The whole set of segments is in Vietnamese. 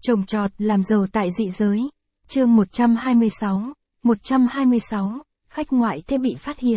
Trồng trọt làm giàu tại dị giới. Chương 126, khách ngoại thế bị phát hiện.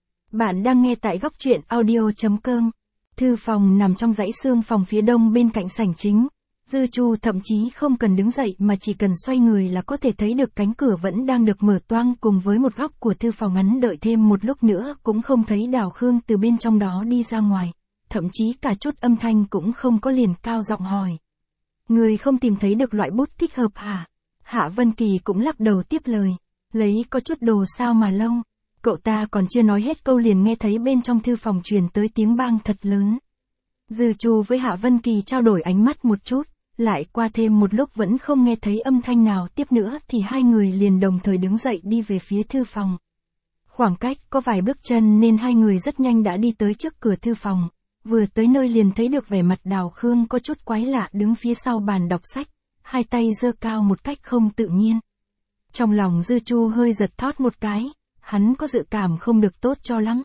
Bạn đang nghe tại góc truyện audio.com. Thư phòng nằm trong dãy xương phòng phía đông bên cạnh sảnh chính. Dư Chu thậm chí không cần đứng dậy mà chỉ cần xoay người là có thể thấy được cánh cửa vẫn đang được mở toang cùng với một góc của thư phòng ngắn, đợi thêm một lúc nữa cũng không thấy Đào Khương từ bên trong đó đi ra ngoài. Thậm chí cả chút âm thanh cũng không có, liền cao giọng hỏi. Người không tìm thấy được loại bút thích hợp hả? Hạ Vân Kỳ cũng lắc đầu tiếp lời. Lấy có chút đồ sao mà lâu. Cậu ta còn chưa nói hết câu liền nghe thấy bên trong thư phòng truyền tới tiếng bang thật lớn. Dư Chu với Hạ Vân Kỳ trao đổi ánh mắt một chút, lại qua thêm một lúc vẫn không nghe thấy âm thanh nào tiếp nữa thì hai người liền đồng thời đứng dậy đi về phía thư phòng. Khoảng cách có vài bước chân nên hai người rất nhanh đã đi tới trước cửa thư phòng. Vừa tới nơi liền thấy được vẻ mặt Đào Khương có chút quái lạ đứng phía sau bàn đọc sách, hai tay giơ cao một cách không tự nhiên. Trong lòng Dư Chu hơi giật thót một cái, hắn có dự cảm không được tốt cho lắm.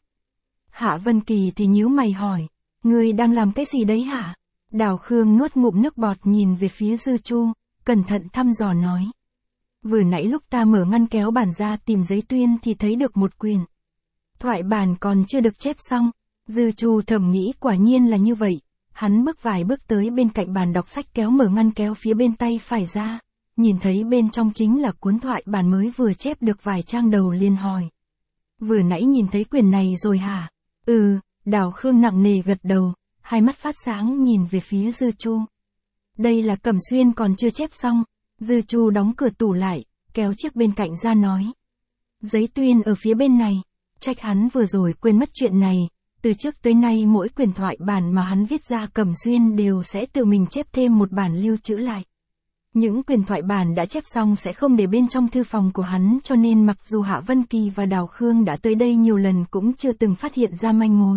Hạ Vân Kỳ thì nhíu mày hỏi, ngươi đang làm cái gì đấy hả? Đào Khương nuốt ngụm nước bọt nhìn về phía Dư Chu, cẩn thận thăm dò nói. Vừa nãy lúc ta mở ngăn kéo bản ra tìm giấy tuyên thì thấy được một quyển thoại bản còn chưa được chép xong. Dư Chu thầm nghĩ quả nhiên là như vậy, hắn bước vài bước tới bên cạnh bàn đọc sách kéo mở ngăn kéo phía bên tay phải ra, nhìn thấy bên trong chính là cuốn thoại bản mới vừa chép được vài trang đầu liền hỏi. Vừa nãy nhìn thấy quyển này rồi hả? Ừ, Đào Khương nặng nề gật đầu, hai mắt phát sáng nhìn về phía Dư Chu. Đây là Cẩm Xuyên còn chưa chép xong. Dư Chu đóng cửa tủ lại, kéo chiếc bên cạnh ra nói. Giấy tuyên ở phía bên này, trách hắn vừa rồi quên mất chuyện này. Từ trước tới nay mỗi quyển thoại bản mà hắn viết ra Cẩm Xuyên đều sẽ tự mình chép thêm một bản lưu trữ lại. Những quyển thoại bản đã chép xong sẽ không để bên trong thư phòng của hắn, cho nên mặc dù Hạ Vân Kỳ và Đào Khương đã tới đây nhiều lần cũng chưa từng phát hiện ra manh mối.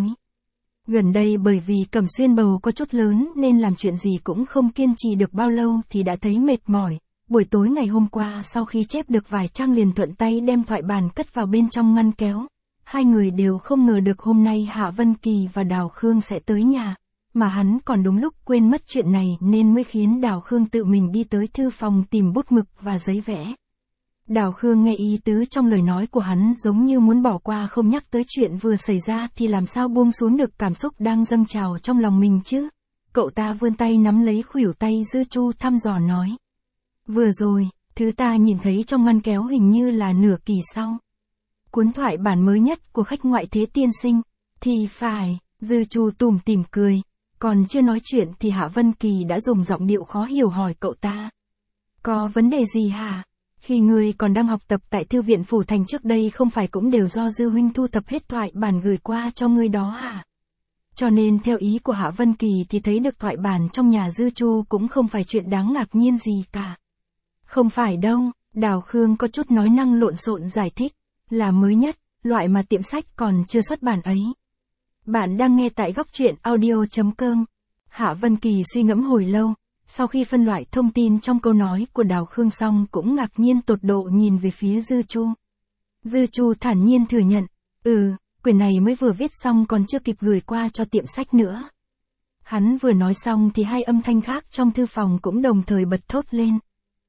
Gần đây bởi vì Cẩm Xuyên bầu có chút lớn nên làm chuyện gì cũng không kiên trì được bao lâu thì đã thấy mệt mỏi. Buổi tối ngày hôm qua sau khi chép được vài trang liền thuận tay đem thoại bản cất vào bên trong ngăn kéo. Hai người đều không ngờ được hôm nay Hạ Vân Kỳ và Đào Khương sẽ tới nhà, mà hắn còn đúng lúc quên mất chuyện này nên mới khiến Đào Khương tự mình đi tới thư phòng tìm bút mực và giấy vẽ. Đào Khương nghe ý tứ trong lời nói của hắn giống như muốn bỏ qua không nhắc tới chuyện vừa xảy ra thì làm sao buông xuống được cảm xúc đang dâng trào trong lòng mình chứ. Cậu ta vươn tay nắm lấy khuỷu tay Dư Chu thăm dò nói. Vừa rồi, thứ ta nhìn thấy trong ngăn kéo hình như là nửa kỳ sau. Cuốn thoại bản mới nhất của khách ngoại thế tiên sinh. Thì phải, Dư Chu tủm tỉm cười. Còn chưa nói chuyện thì Hạ Vân Kỳ đã dùng giọng điệu khó hiểu hỏi cậu ta. Có vấn đề gì hả? Khi người còn đang học tập tại thư viện Phủ Thành trước đây không phải cũng đều do Dư huynh thu thập hết thoại bản gửi qua cho ngươi đó hả? Cho nên theo ý của Hạ Vân Kỳ thì thấy được thoại bản trong nhà Dư Chu cũng không phải chuyện đáng ngạc nhiên gì cả. Không phải đâu, Đào Khương có chút nói năng lộn xộn giải thích. Là mới nhất, loại mà tiệm sách còn chưa xuất bản ấy. Bạn đang nghe tại góc truyện audio.com. Hạ Vân Kỳ suy ngẫm hồi lâu, sau khi phân loại thông tin trong câu nói của Đào Khương xong cũng ngạc nhiên tột độ nhìn về phía Dư Chu. Dư Chu thản nhiên thừa nhận, quyển này mới vừa viết xong còn chưa kịp gửi qua cho tiệm sách nữa. Hắn vừa nói xong thì hai âm thanh khác trong thư phòng cũng đồng thời bật thốt lên.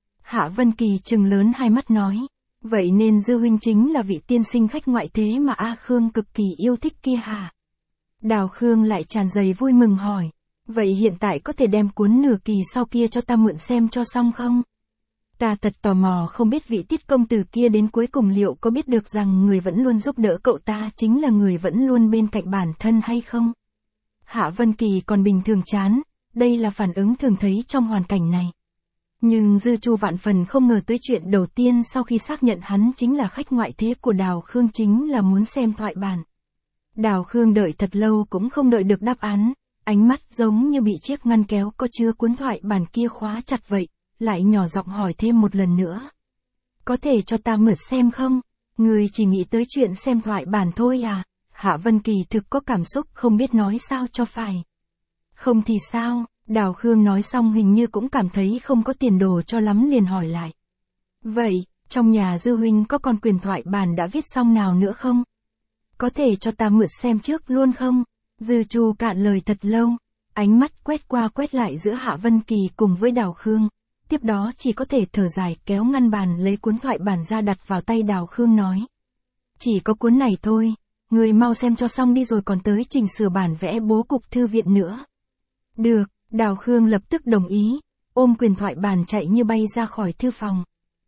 Hạ Vân Kỳ trừng lớn hai mắt nói. Vậy nên Dư huynh chính là vị tiên sinh khách ngoại thế mà A Khương cực kỳ yêu thích kia hả? Đào Khương lại tràn đầy vui mừng hỏi. Vậy hiện tại có thể đem cuốn nửa kỳ sau kia cho ta mượn xem cho xong không? Ta thật tò mò không biết vị Tiết công tử kia đến cuối cùng liệu có biết được rằng người vẫn luôn giúp đỡ cậu ta chính là người vẫn luôn bên cạnh bản thân hay không? Hạ Vân Kỳ còn bình thường chán, đây là phản ứng thường thấy trong hoàn cảnh này. Nhưng Dư Chu vạn phần không ngờ tới chuyện đầu tiên sau khi xác nhận hắn chính là khách ngoại thế của Đào Khương chính là muốn xem thoại bản. Đào Khương đợi thật lâu cũng không đợi được đáp án, ánh mắt giống như bị chiếc ngăn kéo có chứa cuốn thoại bản kia khóa chặt vậy, lại nhỏ giọng hỏi thêm một lần nữa. Có thể cho ta mượn xem không? Người chỉ nghĩ tới chuyện xem thoại bản thôi à? Hạ Vân Kỳ thực có cảm xúc không biết nói sao cho phải. Không thì sao? Đào Khương nói xong hình như cũng cảm thấy không có tiền đồ cho lắm liền hỏi lại. Vậy, trong nhà Dư huynh có còn quyển thoại bản đã viết xong nào nữa không? Có thể cho ta mượn xem trước luôn không? Dư Chu cạn lời thật lâu, ánh mắt quét qua quét lại giữa Hạ Vân Kỳ cùng với Đào Khương, tiếp đó chỉ có thể thở dài kéo ngăn bàn lấy cuốn thoại bản ra đặt vào tay Đào Khương nói. Chỉ có cuốn này thôi, người mau xem cho xong đi rồi còn tới chỉnh sửa bản vẽ bố cục thư viện nữa. Được, Đào Khương lập tức đồng ý, ôm quyền thoại bản chạy như bay ra khỏi thư phòng.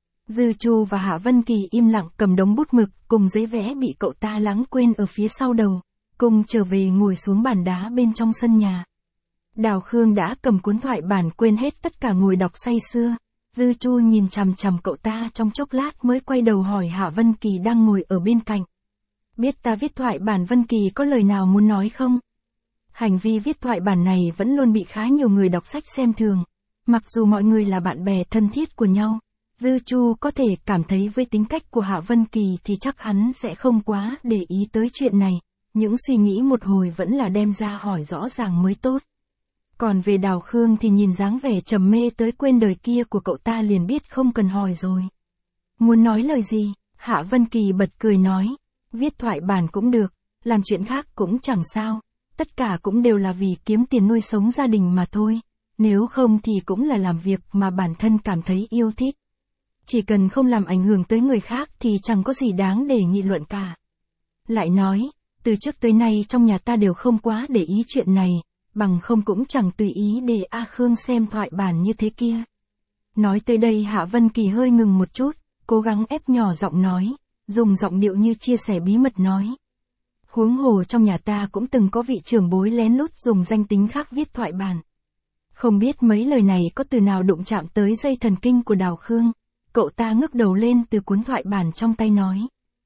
Dư Chu và Hạ Vân Kỳ im lặng cầm đống bút mực cùng giấy vẽ bị cậu ta lãng quên ở phía sau đầu, cùng trở về ngồi xuống bàn đá bên trong sân nhà. Đào Khương đã cầm cuốn thoại bản quên hết tất cả ngồi đọc say sưa. Dư Chu nhìn chằm chằm cậu ta trong chốc lát mới quay đầu hỏi Hạ Vân Kỳ đang ngồi ở bên cạnh. Biết ta viết thoại bản Vân Kỳ có lời nào muốn nói không? Hành vi viết thoại bản này vẫn luôn bị khá nhiều người đọc sách xem thường. Mặc dù mọi người là bạn bè thân thiết của nhau, Dư Chu có thể cảm thấy với tính cách của Hạ Vân Kỳ thì chắc hắn sẽ không quá để ý tới chuyện này. Những suy nghĩ một hồi vẫn là đem ra hỏi rõ ràng mới tốt. Còn về Đào Khương thì nhìn dáng vẻ trầm mê tới quên đời kia của cậu ta liền biết không cần hỏi rồi. Muốn nói lời gì? Hạ Vân Kỳ bật cười nói. Viết thoại bản cũng được, làm chuyện khác cũng chẳng sao. Tất cả cũng đều là vì kiếm tiền nuôi sống gia đình mà thôi. Nếu không thì cũng là làm việc mà bản thân cảm thấy yêu thích. Chỉ cần không làm ảnh hưởng tới người khác thì chẳng có gì đáng để nghị luận cả. Lại nói, từ trước tới nay trong nhà ta đều không quá để ý chuyện này. Bằng không cũng chẳng tùy ý để A Khương xem thoại bản như thế kia. Nói tới đây Hạ Vân Kỳ hơi ngừng một chút, cố gắng ép nhỏ giọng nói, dùng giọng điệu như chia sẻ bí mật nói. Huống hồ trong nhà ta cũng từng có vị trưởng bối lén lút dùng danh tính khác viết thoại bản. Không biết mấy lời này có từ nào đụng chạm tới dây thần kinh của Đào Khương, cậu ta ngước đầu lên từ cuốn thoại bản trong tay nói.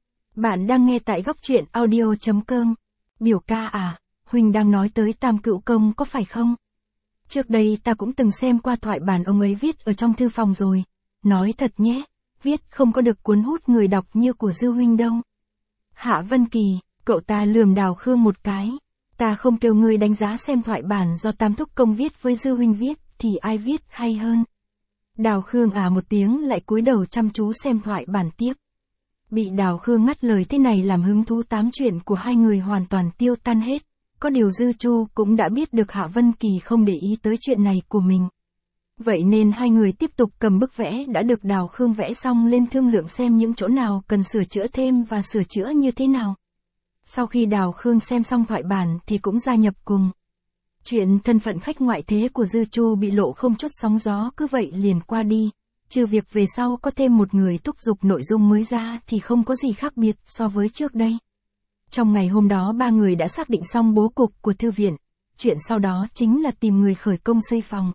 Bạn đang nghe tại góc truyện audio.com. Biểu ca à? Huynh đang nói tới Tam Cữu Công có phải không? Trước đây ta cũng từng xem qua thoại bản ông ấy viết ở trong thư phòng rồi. Nói thật nhé, viết không có được cuốn hút người đọc như của Dư Huynh đâu. Hạ Vân Kỳ, cậu ta lườm Đào Khương một cái. Ta không kêu ngươi đánh giá xem thoại bản do Tam Thúc Công viết với Dư Huynh viết, thì ai viết hay hơn. Đào Khương một tiếng lại cúi đầu chăm chú xem thoại bản tiếp. Bị Đào Khương ngắt lời thế này làm hứng thú tám chuyện của hai người hoàn toàn tiêu tan hết. Có điều Dư Chu cũng đã biết được Hạ Vân Kỳ không để ý tới chuyện này của mình. Vậy nên hai người tiếp tục cầm bức vẽ đã được Đào Khương vẽ xong lên thương lượng xem những chỗ nào cần sửa chữa thêm và sửa chữa như thế nào. Sau khi Đào Khương xem xong thoại bản thì cũng gia nhập cùng. Chuyện thân phận khách ngoại thế của Dư Chu bị lộ không chút sóng gió cứ vậy liền qua đi. Trừ việc về sau có thêm một người thúc giục nội dung mới ra thì không có gì khác biệt so với trước đây. Trong ngày hôm đó ba người đã xác định xong bố cục của thư viện, chuyện sau đó chính là tìm người khởi công xây phòng.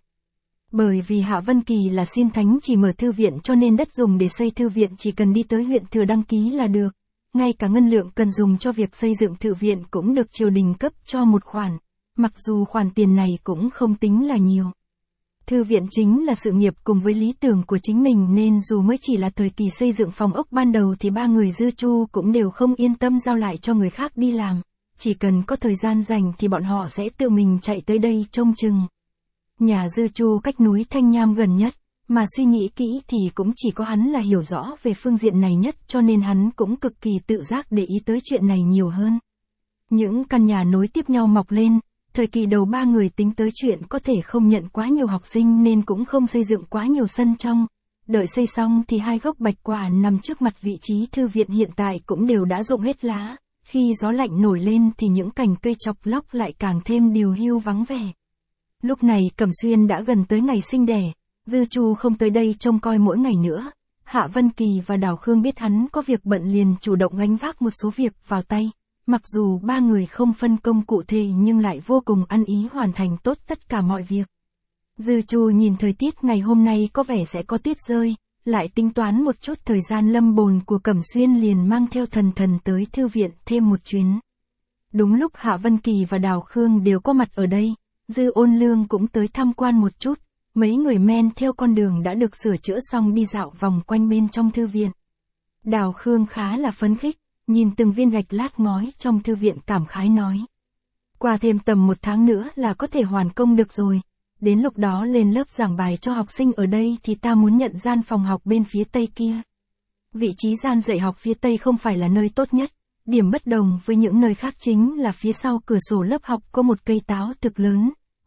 Bởi vì Hạ Vân Kỳ là xin thánh chỉ mở thư viện cho nên đất dùng để xây thư viện chỉ cần đi tới huyện thừa đăng ký là được. Ngay cả ngân lượng cần dùng cho việc xây dựng thư viện cũng được triều đình cấp cho một khoản, mặc dù khoản tiền này cũng không tính là nhiều. Thư viện chính là sự nghiệp cùng với lý tưởng của chính mình nên dù mới chỉ là thời kỳ xây dựng phòng ốc ban đầu thì ba người Dư Chu cũng đều không yên tâm giao lại cho người khác đi làm. Chỉ cần có thời gian rảnh thì bọn họ sẽ tự mình chạy tới đây trông chừng. Nhà Dư Chu cách núi Thanh Nham gần nhất, mà suy nghĩ kỹ thì cũng chỉ có hắn là hiểu rõ về phương diện này nhất cho nên hắn cũng cực kỳ tự giác để ý tới chuyện này nhiều hơn. Những căn nhà nối tiếp nhau mọc lên. Thời kỳ đầu ba người tính tới chuyện có thể không nhận quá nhiều học sinh nên cũng không xây dựng quá nhiều sân trong. Đợi xây xong thì hai gốc bạch quả nằm trước mặt vị trí thư viện hiện tại cũng đều đã rụng hết lá. Khi gió lạnh nổi lên thì những cành cây chọc lóc lại càng thêm điều hưu vắng vẻ. Lúc này Cẩm Xuyên đã gần tới ngày sinh đẻ. Dư Chu không tới đây trông coi mỗi ngày nữa. Hạ Vân Kỳ và Đào Khương biết hắn có việc bận liền chủ động gánh vác một số việc vào tay. Mặc dù ba người không phân công cụ thể nhưng lại vô cùng ăn ý hoàn thành tốt tất cả mọi việc. Dư Chu nhìn thời tiết ngày hôm nay có vẻ sẽ có tuyết rơi, lại tính toán một chút thời gian lâm bồn của Cẩm Xuyên liền mang theo Thần Thần tới thư viện thêm một chuyến. Đúng lúc Hạ Vân Kỳ và Đào Khương đều có mặt ở đây, Dư Ôn Lương cũng tới tham quan một chút, mấy người men theo con đường đã được sửa chữa xong đi dạo vòng quanh bên trong thư viện. Đào Khương khá là phấn khích. Nhìn từng viên gạch lát ngói trong thư viện cảm khái nói. Qua thêm tầm 1 tháng nữa là có thể hoàn công được rồi. Đến lúc đó lên lớp giảng bài cho học sinh ở đây thì ta muốn nhận gian phòng học bên phía tây kia. Vị trí gian dạy học phía tây không phải là nơi tốt nhất. Điểm bất đồng với những nơi khác chính là phía sau cửa sổ lớp học có một cây táo thực lớn.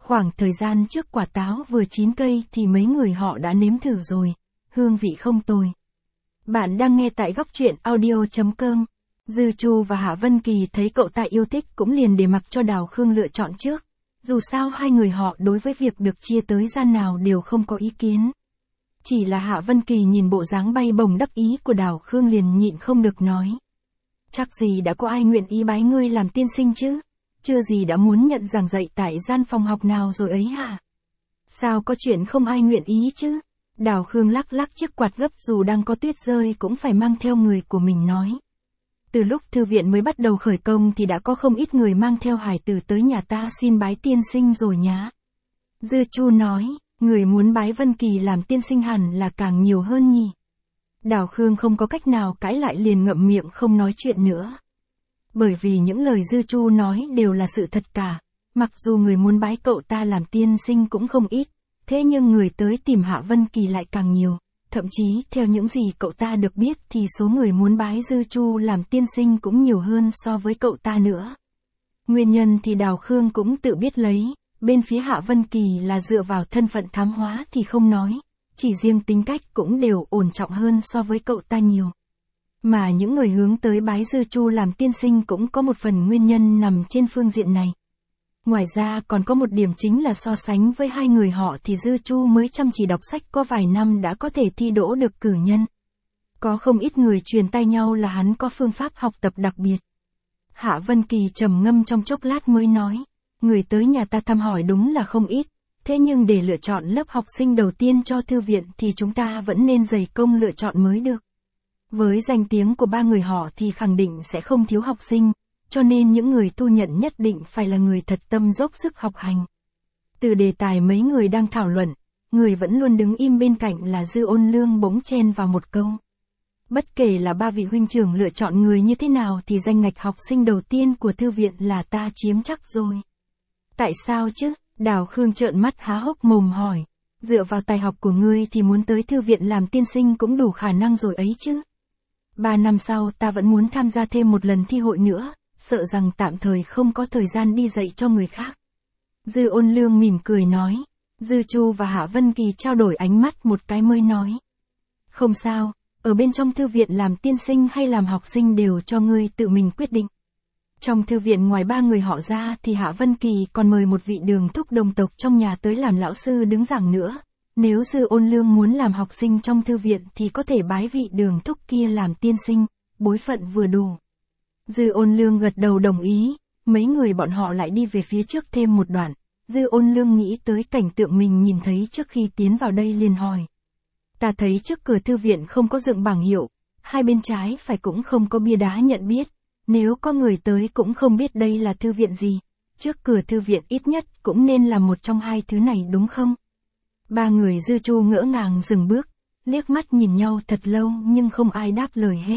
Khoảng thời gian trước quả táo vừa chín cây thì mấy người họ đã nếm thử rồi, hương vị không tồi. Bạn đang nghe tại góc truyện audio.com. Dư Chu và Hạ Vân Kỳ thấy cậu ta yêu thích cũng liền để mặc cho Đào Khương lựa chọn trước. Dù sao hai người họ đối với việc được chia tới gian nào đều không có ý kiến. Chỉ là Hạ Vân Kỳ nhìn bộ dáng bay bổng đắc ý của Đào Khương liền nhịn không được nói. Chắc gì đã có ai nguyện ý bái ngươi làm tiên sinh chứ? Chưa gì đã muốn nhận giảng dạy tại gian phòng học nào rồi ấy hả? Sao có chuyện không ai nguyện ý chứ? Đào Khương lắc lắc chiếc quạt gấp dù đang có tuyết rơi cũng phải mang theo người của mình nói. Từ lúc thư viện mới bắt đầu khởi công thì đã có không ít người mang theo hài tử tới nhà ta xin bái tiên sinh rồi nhá. Dư Chu nói, người muốn bái Vân Kỳ làm tiên sinh hẳn là càng nhiều hơn nhỉ. Đào Khương không có cách nào cãi lại liền ngậm miệng không nói chuyện nữa. Bởi vì những lời Dư Chu nói đều là sự thật cả, mặc dù người muốn bái cậu ta làm tiên sinh cũng không ít, thế nhưng người tới tìm Hạ Vân Kỳ lại càng nhiều. Thậm chí, theo những gì cậu ta được biết thì số người muốn bái Dư Chu làm tiên sinh cũng nhiều hơn so với cậu ta nữa. Nguyên nhân thì Đào Khương cũng tự biết lấy, bên phía Hạ Vân Kỳ là dựa vào thân phận thám hóa thì không nói, chỉ riêng tính cách cũng đều ổn trọng hơn so với cậu ta nhiều. Mà những người hướng tới bái Dư Chu làm tiên sinh cũng có một phần nguyên nhân nằm trên phương diện này. Ngoài ra còn có một điểm chính là so sánh với hai người họ thì Dư Chu mới chăm chỉ đọc sách có vài năm đã có thể thi đỗ được cử nhân. Có không ít người truyền tai nhau là hắn có phương pháp học tập đặc biệt. Hạ Vân Kỳ trầm ngâm trong chốc lát mới nói, người tới nhà ta thăm hỏi đúng là không ít, thế nhưng để lựa chọn lớp học sinh đầu tiên cho thư viện thì chúng ta vẫn nên dày công lựa chọn mới được. Với danh tiếng của ba người họ thì khẳng định sẽ không thiếu học sinh. Cho nên những người thu nhận nhất định phải là người thật tâm dốc sức học hành. Từ đề tài mấy người đang thảo luận, người vẫn luôn đứng im bên cạnh là Dư Ôn Lương bỗng chen vào một câu. Bất kể là ba vị huynh trưởng lựa chọn người như thế nào thì danh ngạch học sinh đầu tiên của thư viện là ta chiếm chắc rồi. Tại sao chứ? Đào Khương trợn mắt há hốc mồm hỏi. Dựa vào tài học của ngươi thì muốn tới thư viện làm tiên sinh cũng đủ khả năng rồi ấy chứ. 3 năm sau ta vẫn muốn tham gia thêm một lần thi hội nữa. Sợ rằng tạm thời không có thời gian đi dạy cho người khác. Dư Ôn Lương mỉm cười nói. Dư Chu và Hạ Vân Kỳ trao đổi ánh mắt một cái mới nói. Không sao, ở bên trong thư viện làm tiên sinh hay làm học sinh đều cho ngươi tự mình quyết định. Trong thư viện ngoài ba người họ ra thì Hạ Vân Kỳ còn mời một vị Đường thúc đồng tộc trong nhà tới làm lão sư đứng giảng nữa. Nếu Dư Ôn Lương muốn làm học sinh trong thư viện thì có thể bái vị Đường thúc kia làm tiên sinh, bối phận vừa đủ. Dư Ôn Lương gật đầu đồng ý, mấy người bọn họ lại đi về phía trước thêm một đoạn. Dư Ôn Lương nghĩ tới cảnh tượng mình nhìn thấy trước khi tiến vào đây liền hỏi. Ta thấy trước cửa thư viện không có dựng bảng hiệu, hai bên trái phải cũng không có bia đá nhận biết, nếu có người tới cũng không biết đây là thư viện gì, trước cửa thư viện ít nhất cũng nên là một trong hai thứ này đúng không? Ba người Dư Chu ngỡ ngàng dừng bước, liếc mắt nhìn nhau thật lâu nhưng không ai đáp lời hết.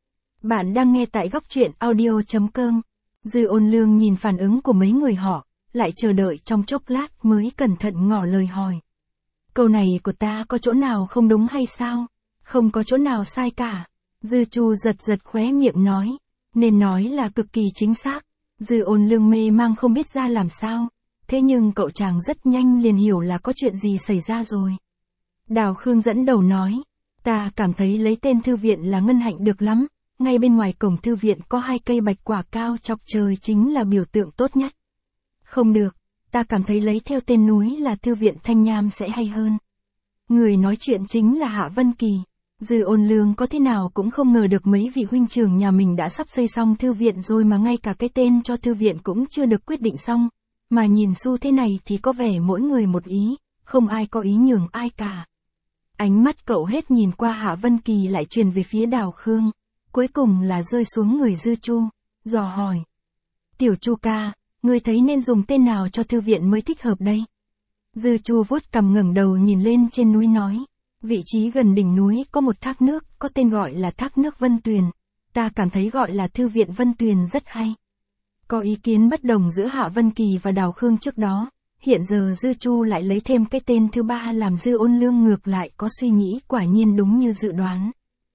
Bạn đang nghe tại góc truyện audio.com. Dư Ôn Lương nhìn phản ứng của mấy người họ, lại chờ đợi trong chốc lát mới cẩn thận ngỏ lời hỏi. Câu này của ta có chỗ nào không đúng hay sao? Không có chỗ nào sai cả. Dư Chu giật giật khóe miệng nói. Nên nói là cực kỳ chính xác. Dư Ôn Lương mê mang không biết ra làm sao. Thế nhưng cậu chàng rất nhanh liền hiểu là có chuyện gì xảy ra rồi. Đào Khương dẫn đầu nói. Ta cảm thấy lấy tên thư viện là ngân hạnh được lắm. Ngay bên ngoài cổng thư viện có 2 cây bạch quả cao chọc trời chính là biểu tượng tốt nhất. Không được, ta cảm thấy lấy theo tên núi là thư viện Thanh Nham sẽ hay hơn. Người nói chuyện chính là Hạ Vân Kỳ. Dư Ôn Lương có thế nào cũng không ngờ được mấy vị huynh trưởng nhà mình đã sắp xây xong thư viện rồi mà ngay cả cái tên cho thư viện cũng chưa được quyết định xong. Mà nhìn xu thế này thì có vẻ mỗi người một ý, không ai có ý nhường ai cả. Ánh mắt cậu hết nhìn qua Hạ Vân Kỳ lại truyền về phía Đào Khương. Cuối cùng là rơi xuống người Dư Chu, dò hỏi. Tiểu Chu ca, ngươi thấy nên dùng tên nào cho thư viện mới thích hợp đây? Dư Chu vuốt cằm ngẩng đầu nhìn lên trên núi nói. Vị trí gần đỉnh núi có một thác nước, có tên gọi là thác nước Vân Tuyền. Ta cảm thấy gọi là thư viện Vân Tuyền rất hay. Có ý kiến bất đồng giữa Hạ Vân Kỳ và Đào Khương trước đó. Hiện giờ Dư Chu lại lấy thêm cái tên thứ ba làm Dư Ôn Lương ngược lại có suy nghĩ quả nhiên đúng như dự đoán.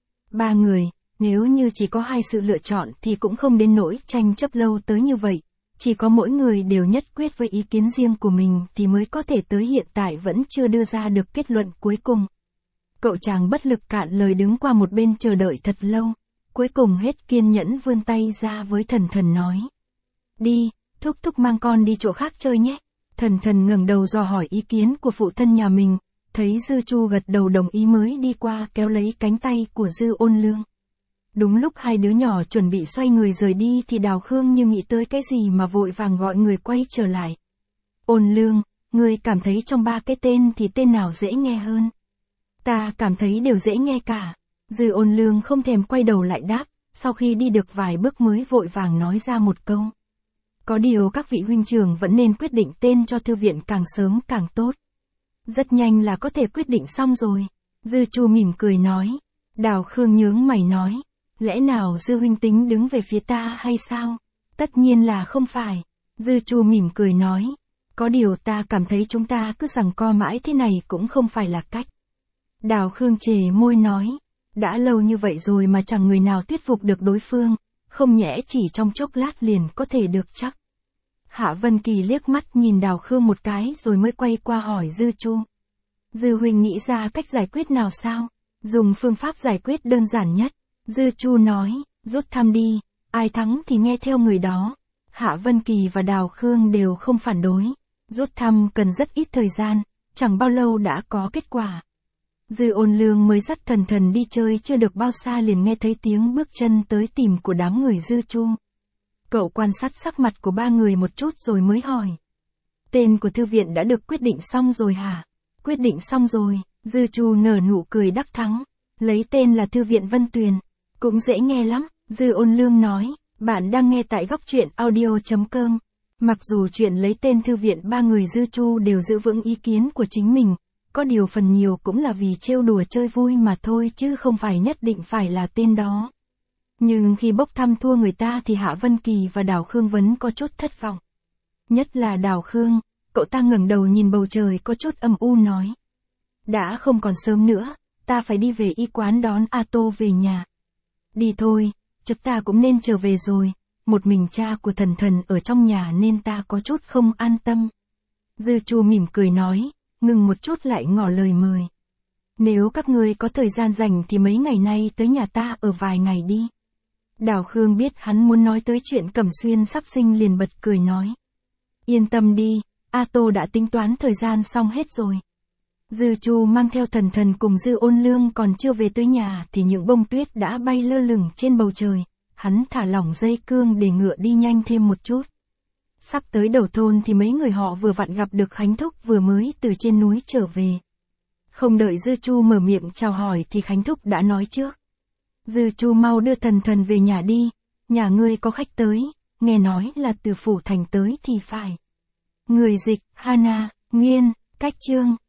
Ba người. Nếu như chỉ có 2 sự lựa chọn thì cũng không đến nỗi tranh chấp lâu tới như vậy. Chỉ có mỗi người đều nhất quyết với ý kiến riêng của mình thì mới có thể tới hiện tại vẫn chưa đưa ra được kết luận cuối cùng. Cậu chàng bất lực cạn lời đứng qua một bên chờ đợi thật lâu, cuối cùng hết kiên nhẫn vươn tay ra với Thần Thần nói. Đi, thúc thúc mang con đi chỗ khác chơi nhé. Thần Thần ngẩng đầu dò hỏi ý kiến của phụ thân nhà mình, thấy Dư Chu gật đầu đồng ý mới đi qua kéo lấy cánh tay của Dư Ôn Lương. Đúng lúc hai đứa nhỏ chuẩn bị xoay người rời đi thì Đào Khương như nghĩ tới cái gì mà vội vàng gọi người quay trở lại. Ôn Lương, ngươi cảm thấy trong ba cái tên thì tên nào dễ nghe hơn? Ta cảm thấy đều dễ nghe cả. Dư Ôn Lương không thèm quay đầu lại đáp, sau khi đi được vài bước mới vội vàng nói ra một câu. Có điều các vị huynh trưởng vẫn nên quyết định tên cho thư viện càng sớm càng tốt. Rất nhanh là có thể quyết định xong rồi. Dư Chu mỉm cười nói. Đào Khương nhướng mày nói. Lẽ nào Dư huynh tính đứng về phía ta hay sao? Tất nhiên là không phải. Dư Chu mỉm cười nói. Có điều ta cảm thấy chúng ta cứ giằng co mãi thế này cũng không phải là cách. Đào Khương chề môi nói. Đã lâu như vậy rồi mà chẳng người nào thuyết phục được đối phương, không nhẽ chỉ trong chốc lát liền có thể được chắc. Hạ Vân Kỳ liếc mắt nhìn Đào Khương một cái rồi mới quay qua hỏi Dư Chu. Dư huynh nghĩ ra cách giải quyết nào sao? Dùng phương pháp giải quyết đơn giản nhất. Dư Chu nói, rút thăm đi, ai thắng thì nghe theo người đó. Hạ Vân Kỳ và Đào Khương đều không phản đối. Rút thăm cần rất ít thời gian, chẳng bao lâu đã có kết quả. Dư Ôn Lương mới dắt Thần Thần đi chơi chưa được bao xa liền nghe thấy tiếng bước chân tới tìm của đám người Dư Chu. Cậu quan sát sắc mặt của ba người một chút rồi mới hỏi. Tên của thư viện đã được quyết định xong rồi hả? Quyết định xong rồi, Dư Chu nở nụ cười đắc thắng. Lấy tên là Thư viện Vân Tuyền. Cũng dễ nghe lắm, Dư Ôn Lương nói. Bạn đang nghe tại góc truyện audio.com. Mặc dù chuyện lấy tên thư viện ba người Dư Chu đều giữ vững ý kiến của chính mình, có điều phần nhiều cũng là vì trêu đùa chơi vui mà thôi chứ không phải nhất định phải là tên đó. Nhưng khi bốc thăm thua người ta thì Hạ Vân Kỳ và Đào Khương vẫn có chút thất vọng. Nhất là Đào Khương, cậu ta ngẩng đầu nhìn bầu trời có chút âm u nói. Đã không còn sớm nữa, ta phải đi về y quán đón A Tô về nhà. Đi thôi, chúng ta cũng nên trở về rồi, một mình cha của Thần Thần ở trong nhà nên ta có chút không an tâm. Dư Chu mỉm cười nói, ngừng một chút lại ngỏ lời mời. Nếu các ngươi có thời gian rảnh thì mấy ngày nay tới nhà ta ở vài ngày đi. Đào Khương biết hắn muốn nói tới chuyện Cẩm Xuyên sắp sinh liền bật cười nói. Yên tâm đi, A Tô đã tính toán thời gian xong hết rồi. Dư Chu mang theo Thần Thần cùng Dư Ôn Lương còn chưa về tới nhà thì những bông tuyết đã bay lơ lửng trên bầu trời, hắn thả lỏng dây cương để ngựa đi nhanh thêm một chút. Sắp tới đầu thôn thì mấy người họ vừa vặn gặp được Khánh Thúc vừa mới từ trên núi trở về. Không đợi Dư Chu mở miệng chào hỏi thì Khánh Thúc đã nói trước. Dư Chu mau đưa Thần Thần về nhà đi, nhà ngươi có khách tới, nghe nói là từ phủ thành tới thì phải. Người dịch, Hana, Nghiên, Cách Chương.